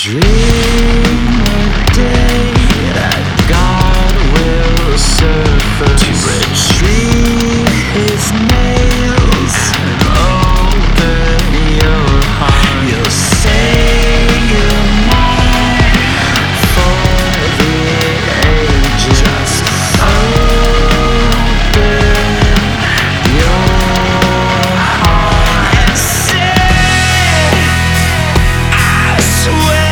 dream a day that God will suffer to retrieve his nails and open your heart. You'll say you're mine for the ages. Just open your heart and say, I swear.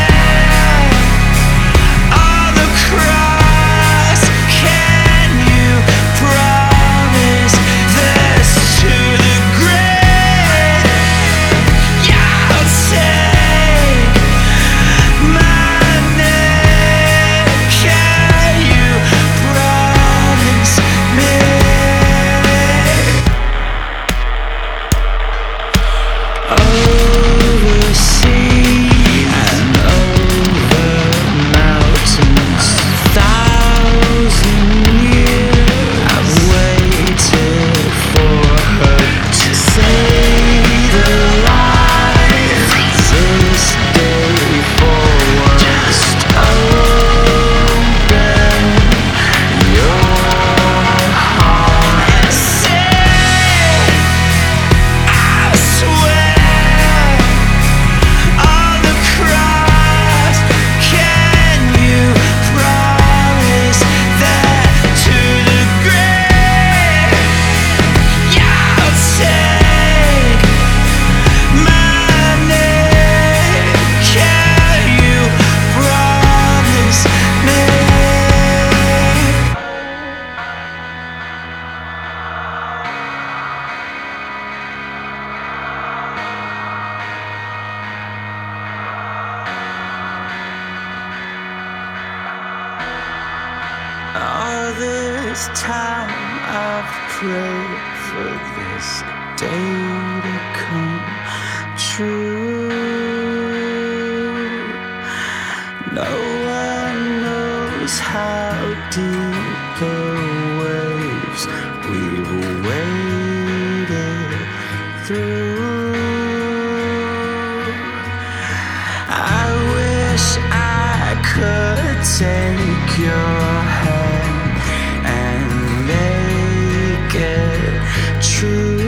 All this time I've prayed for this day to come true. No one knows how deep the waves we've waded through. I wish I could take your hand and make it true.